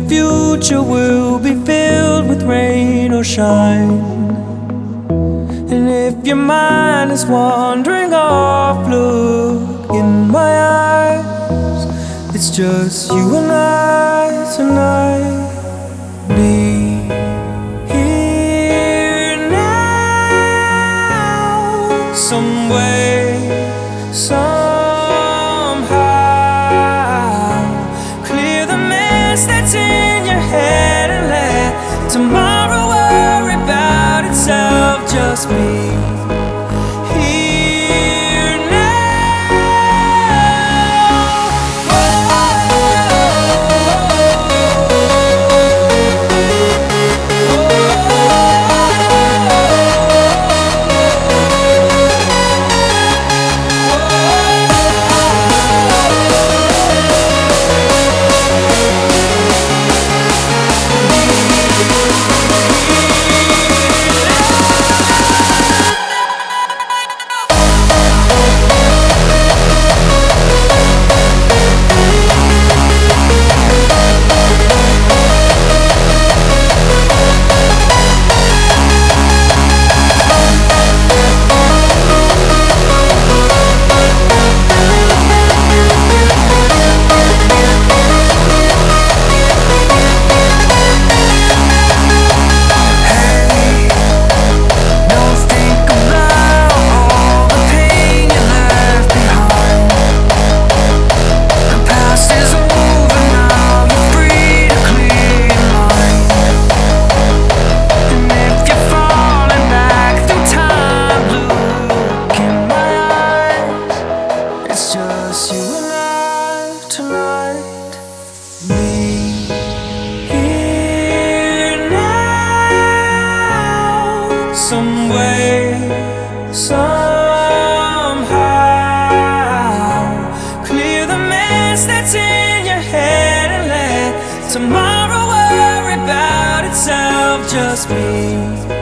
future will be filled with rain or shine. And if your mind is wandering off, look in my eyes. It's just you and I tonight. Be here now, some way, somehow. Clear the mess that's in your head and let tomorrow worry about itself. Just be here now. Just you and I tonight. Be here now, some way, somehow. Clear the mess that's in your head and let tomorrow worry about itself. Just be